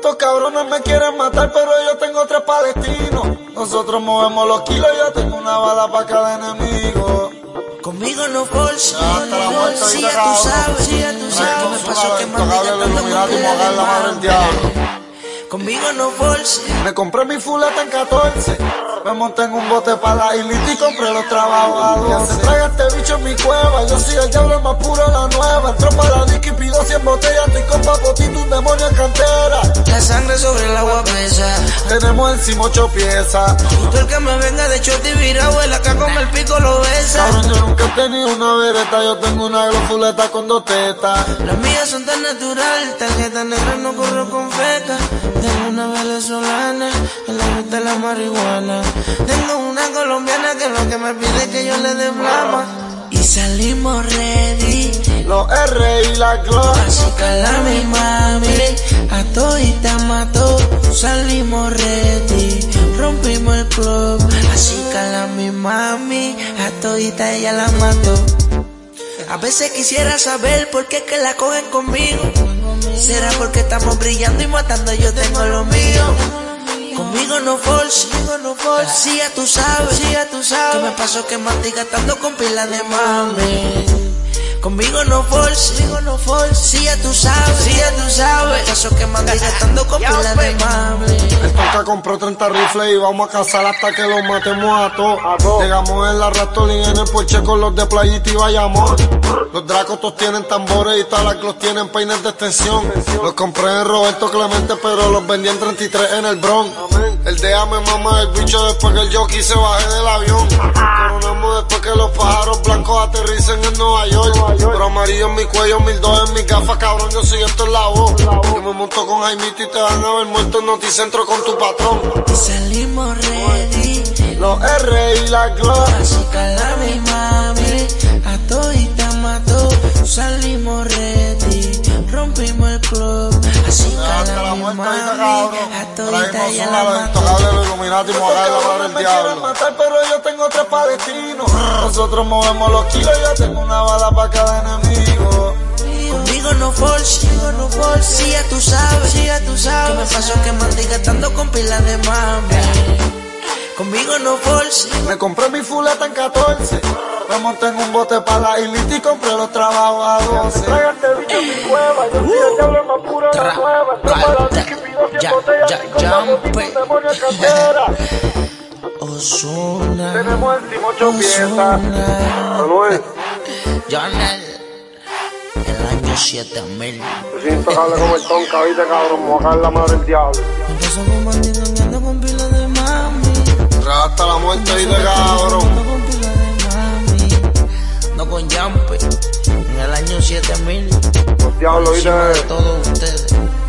Estos cabrones me quieren matar, pero yo tengo 3 palestinos. Nosotros movemos los kilos, yo tengo una bala para cada enemigo. Conmigo no force, hasta la muerte, si ya tú sabes, me pasó que conmigo no force. Me compré mi fuleta en 14, me monté en un bote para la islita y compré los trabajos a 12. Traiga este bicho en mi cueva, yo soy el diablo más puro de la nueva. Entro para la disco y pido 100 botellas, estoy con papotito, un demonio en cantera. La sangre sobre el agua pesa, tenemos encima 8 piezas. Y tú el que me venga de short y virado, el acá con el pico lo besa. Cabrón, yo nunca he tenido una vereta, yo tengo una glofuleta con 2 tetas. Las mías son tan natural, tarjeta negra no corro con feca. Tengo una venezolana, que le gusta la marihuana. Tengo una colombiana que lo que me pide es que yo le dé flama. Y salimos ready, los R y la Glock. Así cala mi mami, a todita mató. Salimos ready, rompimos el club. Así cala mi mami, a todita ella la mató. A veces quisiera saber por qué es que la cogen conmigo. ¿Será porque estamos brillando y matando? Yo tengo lo mío. Conmigo no force, si ya tú sabes, que me pasó quemando y gastando con pila de mami. Conmigo no force, si ya tú sabes, me pasó quemando y gastando con pila de mami. El Tonka compró 30 rifles y vamos a cazar hasta que los matemos a todos. Llegamos en la Rastolín en el Porsche con los de Playita y Bayamón. Los Dracos todos tienen tambores y Talaclos tienen peines de extensión. Los compré en Roberto Clemente, pero los vendí en 33 en el Bronx. El DEA me mama el bicho después que el jockey se baje del avión. Coronamos después que los pájaros blancos aterricen en Nueva York. Pero amarillo en mi cuello, 1002 en mis gafas, cabrón, yo soy esto en la voz. Yo me monto con Jaimito y te van a ver muerto en Noticentro con tu patrón. Y salimos ready, los R y la Glock. Así cala mi mami, a todita mató. Salimos ready, rompimos el club. Así cala mi mami, a todita ella la mató. Pero yo tengo 3 palestinos. Nosotros movemos los kilos, yo tengo una bala para cada enemigo. Conmigo no force, si ya tú sabes, que me pasó quemando y gastando con pila de mami. Conmigo no force. Me compré mi fuleta en 14, me monté en un bote para la islita y compré los trabajos a 12. Traiga este bicho en mi cueva, yo soy el diablo más puro de la nueva. Entro para la disco y pido 100 botellas, estoy con papotito, un demonio en cantera. Ozuna, tenemos encima 8 piezas. Jonel, el año 7000. Yo soy intocable como el Tonka, ¿viste, cabrón? Me voy a caer la madre del diablo. Empezó con bandido andando con pila de mami. Hasta la muerte, ¿viste, cabrón? Ando con pila de mami. No con Jumper, en el año 7000. Los diablos, ¿viste? De todos ustedes.